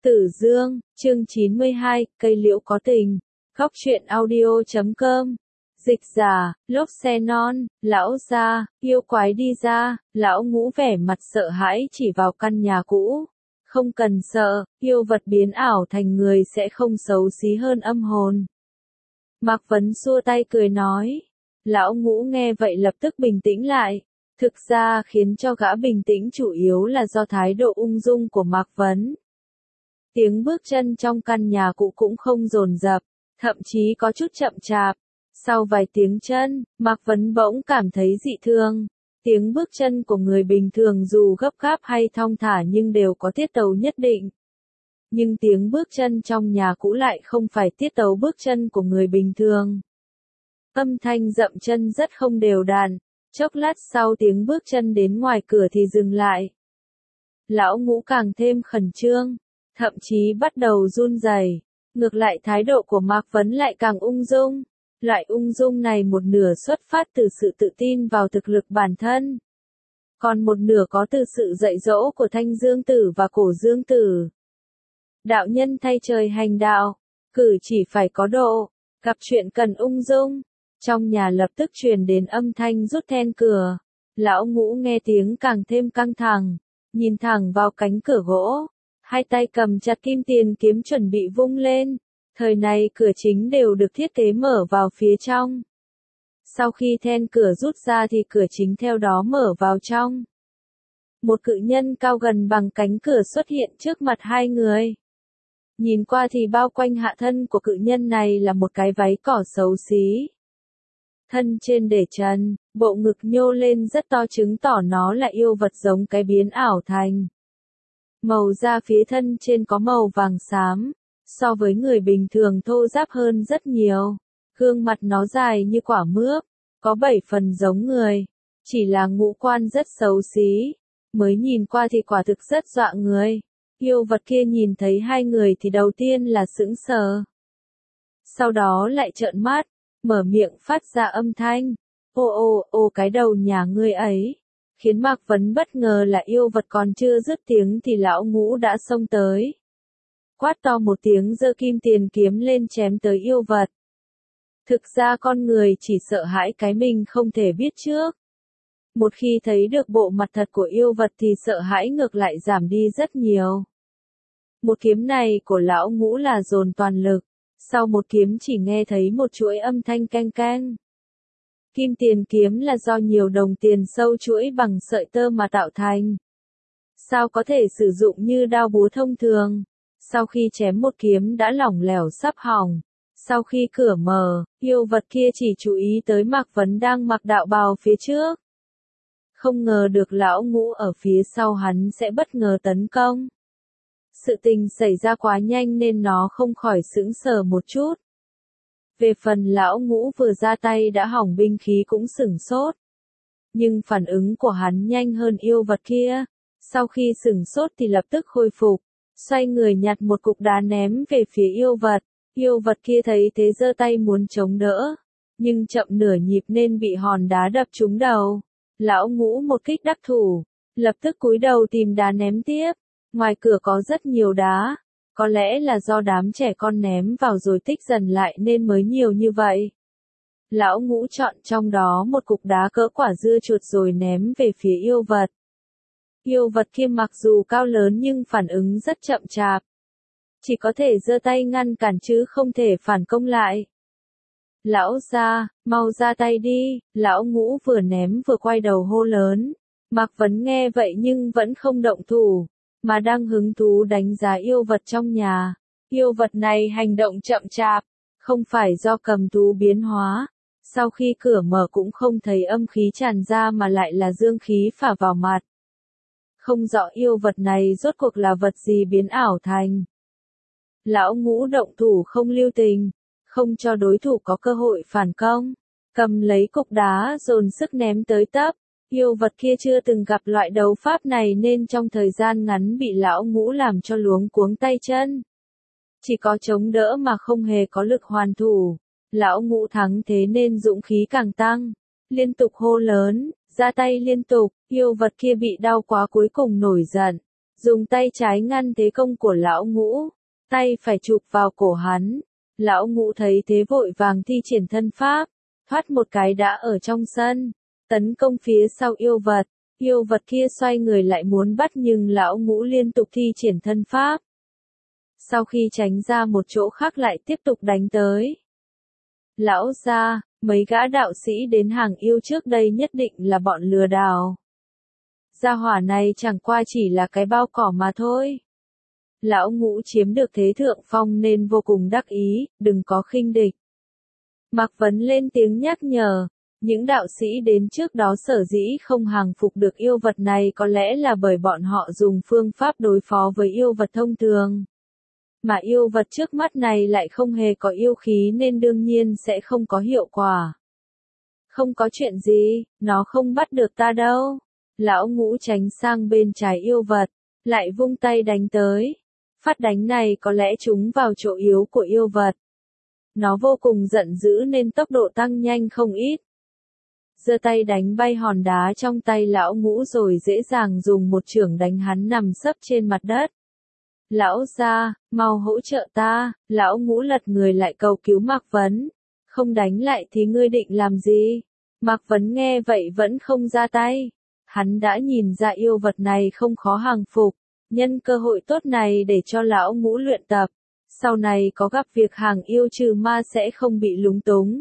Tử Dương, chương 92, cây liễu có tình. Góc truyện audio.com. Dịch giả, lốp xe non, lão gia, yêu quái đi ra, lão Ngũ vẻ mặt sợ hãi chỉ vào căn nhà cũ. Không cần sợ, yêu vật biến ảo thành người sẽ không xấu xí hơn âm hồn. Mạc Vấn xua tay cười nói. Lão Ngũ nghe vậy lập tức bình tĩnh lại. Thực ra khiến cho gã bình tĩnh chủ yếu là do thái độ ung dung của Mạc Vấn. Tiếng bước chân trong căn nhà cũ cũng không dồn dập, thậm chí có chút chậm chạp. Sau vài tiếng chân, Mạc Vấn bỗng cảm thấy dị thường. Tiếng bước chân của người bình thường dù gấp gáp hay thong thả nhưng đều có tiết tấu nhất định. Nhưng tiếng bước chân trong nhà cũ lại không phải tiết tấu bước chân của người bình thường. Âm thanh dậm chân rất không đều đặn, chốc lát sau tiếng bước chân đến ngoài cửa thì dừng lại. Lão Ngũ càng thêm khẩn trương, thậm chí bắt đầu run rẩy. Ngược lại thái độ của Mạc Vấn lại càng ung dung. Loại ung dung này một nửa xuất phát từ sự tự tin vào thực lực bản thân. Còn một nửa có từ sự dạy dỗ của Thanh Dương Tử và Cổ Dương Tử. Đạo nhân thay trời hành đạo, cử chỉ phải có độ, gặp chuyện cần ung dung. Trong nhà lập tức truyền đến âm thanh rút then cửa. Lão Ngũ nghe tiếng càng thêm căng thẳng, nhìn thẳng vào cánh cửa gỗ, hai tay cầm chặt kim tiền kiếm chuẩn bị vung lên. Thời này cửa chính đều được thiết kế mở vào phía trong. Sau khi then cửa rút ra thì cửa chính theo đó mở vào trong. Một cự nhân cao gần bằng cánh cửa xuất hiện trước mặt hai người. Nhìn qua thì bao quanh hạ thân của cự nhân này là một cái váy cỏ xấu xí. Thân trên để trần, bộ ngực nhô lên rất to chứng tỏ nó là yêu vật giống cái biến ảo thành. Màu da phía thân trên có màu vàng xám, so với người bình thường thô ráp hơn rất nhiều. Gương mặt nó dài như quả mướp, có 7 phần giống người, chỉ là ngũ quan rất xấu xí, mới nhìn qua thì quả thực rất dọa người. Yêu vật kia nhìn thấy hai người thì đầu tiên là sững sờ. Sau đó lại trợn mắt, mở miệng phát ra âm thanh, ô cái đầu nhà ngươi ấy. Khiến Mạc Vấn bất ngờ là yêu vật còn chưa dứt tiếng thì lão Ngũ đã xông tới. Quát to một tiếng giơ kim tiền kiếm lên chém tới yêu vật. Thực ra con người chỉ sợ hãi cái mình không thể biết trước. Một khi thấy được bộ mặt thật của yêu vật thì sợ hãi ngược lại giảm đi rất nhiều. Một kiếm này của lão Ngũ là dồn toàn lực, sau một kiếm chỉ nghe thấy một chuỗi âm thanh keng keng. Kim tiền kiếm là do nhiều đồng tiền sâu chuỗi bằng sợi tơ mà tạo thành. Sao có thể sử dụng như đao búa thông thường? Sau khi chém một kiếm đã lỏng lẻo sắp hỏng. Sau khi cửa mở, yêu vật kia chỉ chú ý tới Mạc Vấn đang mặc đạo bào phía trước. Không ngờ được lão Ngũ ở phía sau hắn sẽ bất ngờ tấn công. Sự tình xảy ra quá nhanh nên nó không khỏi sững sờ một chút. Về phần lão Ngũ vừa ra tay đã hỏng binh khí cũng sửng sốt. Nhưng phản ứng của hắn nhanh hơn yêu vật kia. Sau khi sửng sốt thì lập tức khôi phục. Xoay người nhặt một cục đá ném về phía yêu vật. Yêu vật kia thấy thế giơ tay muốn chống đỡ. Nhưng chậm nửa nhịp nên bị hòn đá đập trúng đầu. Lão Ngũ một kích đắc thủ. Lập tức cúi đầu tìm đá ném tiếp. Ngoài cửa có rất nhiều đá. Có lẽ là do đám trẻ con ném vào rồi tích dần lại nên mới nhiều như vậy. Lão Ngũ chọn trong đó một cục đá cỡ quả dưa chuột rồi ném về phía yêu vật. Yêu vật kia mặc dù cao lớn nhưng phản ứng rất chậm chạp. Chỉ có thể giơ tay ngăn cản chứ không thể phản công lại. Lão gia, mau ra tay đi, lão Ngũ vừa ném vừa quay đầu hô lớn. Mạc Vấn nghe vậy nhưng vẫn không động thủ, mà đang hứng thú đánh giá yêu vật trong nhà. Yêu vật này hành động chậm chạp, không phải do cầm thú biến hóa. Sau khi cửa mở cũng không thấy âm khí tràn ra mà lại là dương khí phả vào mặt. Không rõ yêu vật này rốt cuộc là vật gì biến ảo thành. Lão Ngũ động thủ không lưu tình, không cho đối thủ có cơ hội phản công. Cầm lấy cục đá dồn sức ném tới tấp. Yêu vật kia chưa từng gặp loại đấu pháp này nên trong thời gian ngắn bị lão Ngũ làm cho luống cuống tay chân. Chỉ có chống đỡ mà không hề có lực hoàn thủ. Lão Ngũ thắng thế nên dũng khí càng tăng. Liên tục hô lớn, ra tay liên tục, yêu vật kia bị đau quá cuối cùng nổi giận. dùng tay trái ngăn thế công của lão Ngũ, tay phải chụp vào cổ hắn. Lão Ngũ thấy thế vội vàng thi triển thân pháp, thoát một cái đã ở trong sân, tấn công phía sau yêu vật. Yêu vật kia xoay người lại muốn bắt nhưng lão Ngũ liên tục thi triển thân pháp. Sau khi tránh ra một chỗ khác lại tiếp tục đánh tới. Lão gia, mấy gã đạo sĩ đến hàng yêu trước đây nhất định là bọn lừa đảo. Gia hỏa này chẳng qua chỉ là cái bao cỏ mà thôi. Lão Ngũ chiếm được thế thượng phong nên vô cùng đắc ý, đừng có khinh địch. Mạc Vấn lên tiếng nhắc nhở, những đạo sĩ đến trước đó sở dĩ không hàng phục được yêu vật này có lẽ là bởi bọn họ dùng phương pháp đối phó với yêu vật thông thường. Mà yêu vật trước mắt này lại không hề có yêu khí nên đương nhiên sẽ không có hiệu quả. Không có chuyện gì, nó không bắt được ta đâu. Lão Ngũ tránh sang bên trái yêu vật, lại vung tay đánh tới. Phát đánh này có lẽ trúng vào chỗ yếu của yêu vật. Nó vô cùng giận dữ nên tốc độ tăng nhanh không ít. Giơ tay đánh bay hòn đá trong tay lão Ngũ rồi dễ dàng dùng một chưởng đánh hắn nằm sấp trên mặt đất. Lão gia, mau hỗ trợ ta. Lão Ngũ lật người lại cầu cứu Mạc Vấn. Không đánh lại thì ngươi định làm gì? Mạc Vấn nghe vậy vẫn không ra tay. Hắn đã nhìn ra yêu vật này không khó hàng phục, nhân cơ hội tốt này để cho lão Ngũ luyện tập. Sau này có gặp việc hàng yêu trừ ma sẽ không bị lúng túng.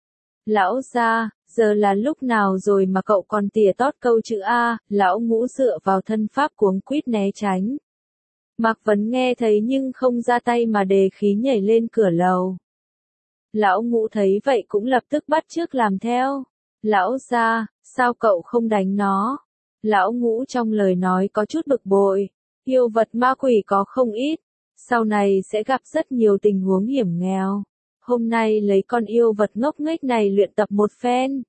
Lão gia, giờ là lúc nào rồi mà cậu còn tỉa tót câu chữ A? Lão Ngũ dựa vào thân pháp cuống quýt né tránh. Mạc Vấn nghe thấy nhưng không ra tay mà đề khí nhảy lên cửa lầu. Lão Ngũ thấy vậy cũng lập tức bắt chước làm theo. Lão gia, sao cậu không đánh nó? Lão Ngũ trong lời nói có chút bực bội. Yêu vật ma quỷ có không ít, sau này sẽ gặp rất nhiều tình huống hiểm nghèo. Hôm nay lấy con yêu vật ngốc nghếch này luyện tập một phen,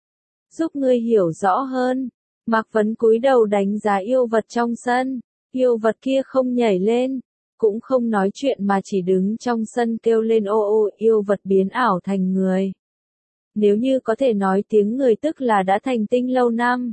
giúp ngươi hiểu rõ hơn. Mạc Vấn cúi đầu đánh giá yêu vật trong sân. Yêu vật kia không nhảy lên, cũng không nói chuyện mà chỉ đứng trong sân kêu lên ô ô. Yêu vật biến ảo thành người. Nếu như có thể nói tiếng người tức là đã thành tinh lâu năm.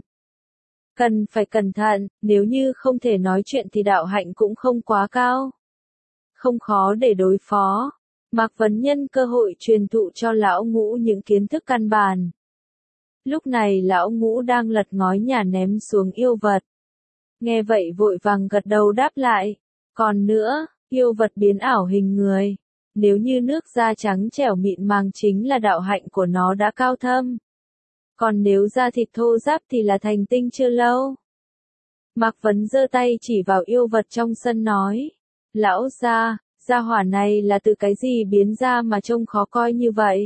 Cần phải cẩn thận, nếu như không thể nói chuyện thì đạo hạnh cũng không quá cao. Không khó để đối phó. Mạc Vấn nhân cơ hội truyền thụ cho lão Ngũ những kiến thức căn bản. Lúc này lão Ngũ đang lật ngói nhà ném xuống yêu vật. Nghe vậy vội vàng gật đầu đáp lại. Còn nữa, yêu vật biến ảo hình người. Nếu như nước da trắng trẻo mịn màng chính là đạo hạnh của nó đã cao thâm. Còn nếu da thịt thô ráp thì là thành tinh chưa lâu. Mạc Vấn giơ tay chỉ vào yêu vật trong sân nói. Lão gia hỏa này là từ cái gì biến ra mà trông khó coi như vậy?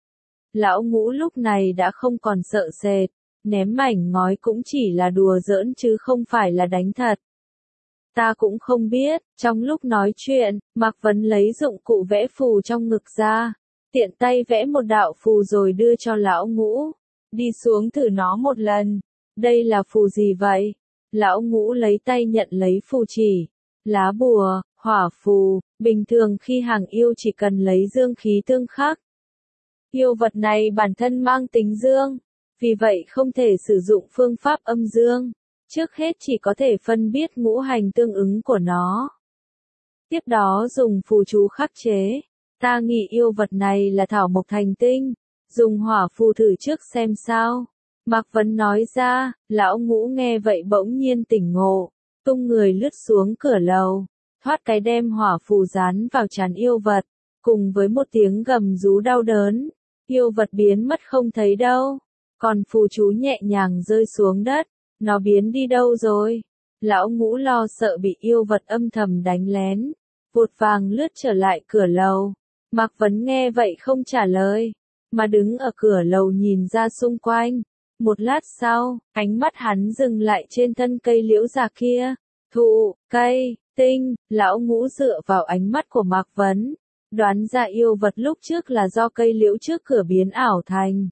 Lão Ngũ lúc này đã không còn sợ sệt, ném mảnh ngói cũng chỉ là đùa giỡn chứ không phải là đánh thật. Ta cũng không biết. Trong lúc nói chuyện, Mạc Vấn lấy dụng cụ vẽ phù trong ngực ra, tiện tay vẽ một đạo phù rồi đưa cho lão Ngũ. Đi xuống thử nó một lần. Đây là phù gì vậy? Lão Ngũ lấy tay nhận lấy phù chỉ. Lá bùa, hỏa phù. Bình thường khi hàng yêu chỉ cần lấy dương khí tương khắc. Yêu vật này bản thân mang tính dương, vì vậy không thể sử dụng phương pháp âm dương. Trước hết chỉ có thể phân biết ngũ hành tương ứng của nó. Tiếp đó dùng phù chú khắc chế. Ta nghĩ yêu vật này là thảo mộc thành tinh. Dùng hỏa phù thử trước xem sao. Mạc Vấn nói ra. Lão Ngũ nghe vậy bỗng nhiên tỉnh ngộ, tung người lướt xuống cửa lầu, thoát cái đem hỏa phù dán vào trán yêu vật, cùng với một tiếng gầm rú đau đớn, yêu vật biến mất không thấy đâu, còn phù chú nhẹ nhàng rơi xuống đất. Nó biến đi đâu rồi? Lão Ngũ lo sợ bị yêu vật âm thầm đánh lén, vụt vàng lướt trở lại cửa lầu. Mạc Vấn nghe vậy không trả lời, mà đứng ở cửa lầu nhìn ra xung quanh. Một lát sau, ánh mắt hắn dừng lại trên thân cây liễu già kia. Thụ, cây, tinh. Lão Ngũ dựa vào ánh mắt của Mạc Vấn, đoán ra yêu vật lúc trước là do cây liễu trước cửa biến ảo thành.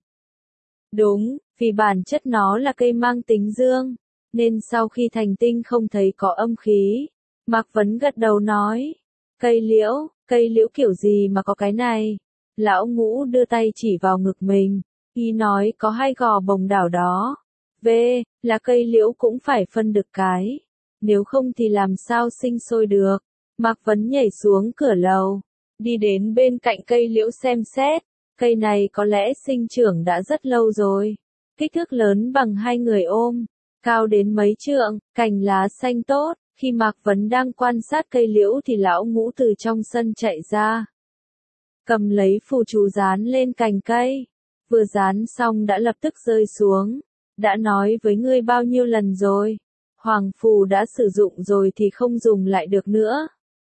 Đúng, vì bản chất nó là cây mang tính dương, nên sau khi thành tinh không thấy có âm khí. Mạc Vấn gật đầu nói. Cây liễu kiểu gì mà có cái này? Lão Ngũ đưa tay chỉ vào ngực mình, y nói có 2 gò bồng đảo đó. Là cây liễu cũng phải phân được cái. nếu không thì làm sao sinh sôi được. Mạc Vấn nhảy xuống cửa lầu, đi đến bên cạnh cây liễu xem xét, cây này có lẽ sinh trưởng đã rất lâu rồi, kích thước lớn bằng hai người ôm, cao đến mấy trượng, cành lá xanh tốt. Khi Mạc Vấn đang quan sát cây liễu thì lão Ngũ từ trong sân chạy ra, cầm lấy phù chú dán lên cành cây, vừa dán xong đã lập tức rơi xuống. Đã nói với ngươi bao nhiêu lần rồi, hoàng phù đã sử dụng rồi thì không dùng lại được nữa.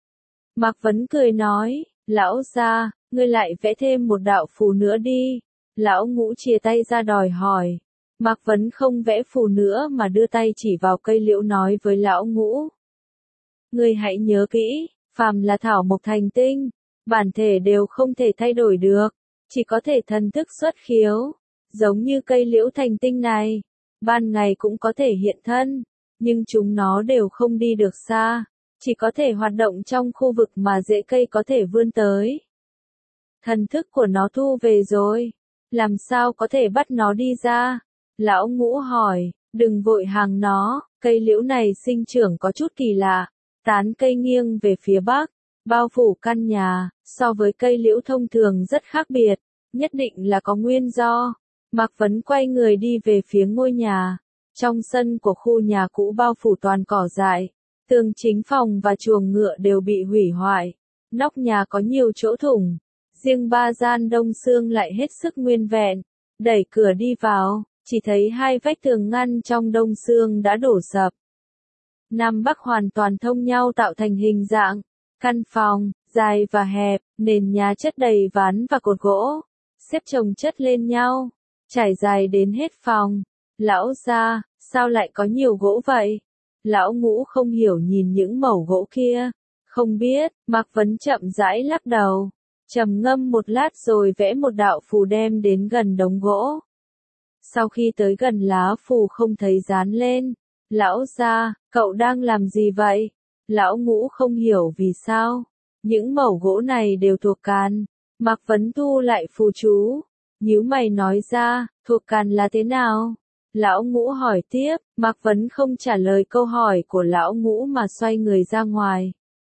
Mạc Vấn cười nói, lão gia, ngươi lại vẽ thêm một đạo phù nữa đi. Lão Ngũ chìa tay ra đòi hỏi. Mạc Vấn không vẽ phù nữa mà đưa tay chỉ vào cây liễu nói với lão Ngũ. Ngươi hãy nhớ kỹ, phàm là thảo mộc thành tinh, bản thể đều không thể thay đổi được, chỉ có thể thần thức xuất khiếu. Giống như cây liễu thành tinh này, ban ngày cũng có thể hiện thân, nhưng chúng nó đều không đi được xa, chỉ có thể hoạt động trong khu vực mà rễ cây có thể vươn tới. Thần thức của nó thu về rồi, làm sao có thể bắt nó đi ra? Lão Ngũ hỏi, đừng vội hàng nó, cây liễu này sinh trưởng có chút kỳ lạ, tán cây nghiêng về phía bắc, bao phủ căn nhà, so với cây liễu thông thường rất khác biệt, nhất định là có nguyên do. Mạc Vấn quay người đi về phía ngôi nhà. Trong sân của khu nhà cũ bao phủ toàn cỏ dại, tường chính phòng và chuồng ngựa đều bị hủy hoại, nóc nhà có nhiều chỗ thủng, riêng ba gian đông xương lại hết sức nguyên vẹn. Đẩy cửa đi vào, chỉ thấy hai vách tường ngăn trong đông xương đã đổ sập. Nam Bắc hoàn toàn thông nhau tạo thành hình dạng, căn phòng, dài và hẹp, nền nhà chất đầy ván và cột gỗ, xếp chồng chất lên nhau, trải dài đến hết phòng. Lão gia, sao lại có nhiều gỗ vậy? Lão Ngũ không hiểu nhìn những mẩu gỗ kia. Không biết, Mạc Vấn chậm rãi lắc đầu, trầm ngâm một lát rồi vẽ một đạo phù đem đến gần đống gỗ. Sau khi tới gần lá phù không thấy dán lên. Lão gia, cậu đang làm gì vậy? Lão Ngũ không hiểu vì sao. Những mẩu gỗ này đều thuộc càn. Mạc Vấn thu lại phù chú, nhíu mày nói ra, thuộc càn là thế nào? Lão Ngũ hỏi tiếp, Mạc Vấn không trả lời câu hỏi của Lão Ngũ mà xoay người ra ngoài.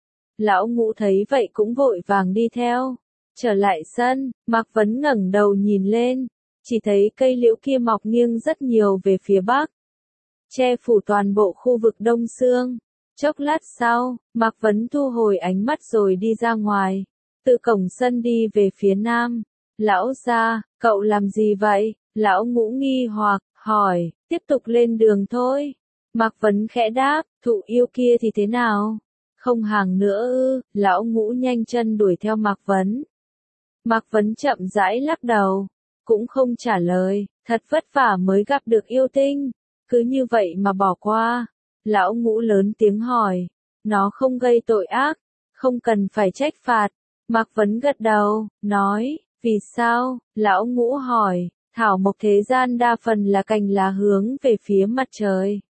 Lão Ngũ thấy vậy cũng vội vàng đi theo. Trở lại sân, Mạc Vấn ngẩng đầu nhìn lên, chỉ thấy cây liễu kia mọc nghiêng rất nhiều về phía bắc, che phủ toàn bộ khu vực đông xương. Chốc lát sau, Mạc Vấn thu hồi ánh mắt rồi đi ra ngoài, từ cổng sân đi về phía nam. Lão gia, cậu làm gì vậy? Lão Ngũ nghi hoặc, hỏi, tiếp tục lên đường thôi. Mạc Vấn khẽ đáp, thụ yêu kia thì thế nào? Không hàng nữa ư? Lão Ngũ nhanh chân đuổi theo Mạc Vấn. Mạc Vấn chậm rãi lắc đầu, cũng không trả lời, thật vất vả mới gặp được yêu tinh, cứ như vậy mà bỏ qua. Lão Ngũ lớn tiếng hỏi, nó không gây tội ác, không cần phải trách phạt. Mạc Vấn gật đầu, nói, vì sao? Lão Ngũ hỏi, thảo mộc thế gian đa phần là cành lá hướng về phía mặt trời,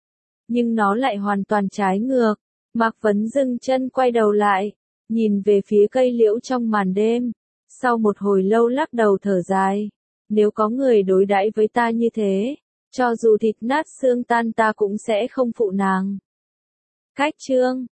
nhưng nó lại hoàn toàn trái ngược. Mạc Vấn dừng chân quay đầu lại, nhìn về phía cây liễu trong màn đêm, sau một hồi lâu lắc đầu thở dài, nếu có người đối đãi với ta như thế, cho dù thịt nát xương tan ta cũng sẽ không phụ nàng. Cách chương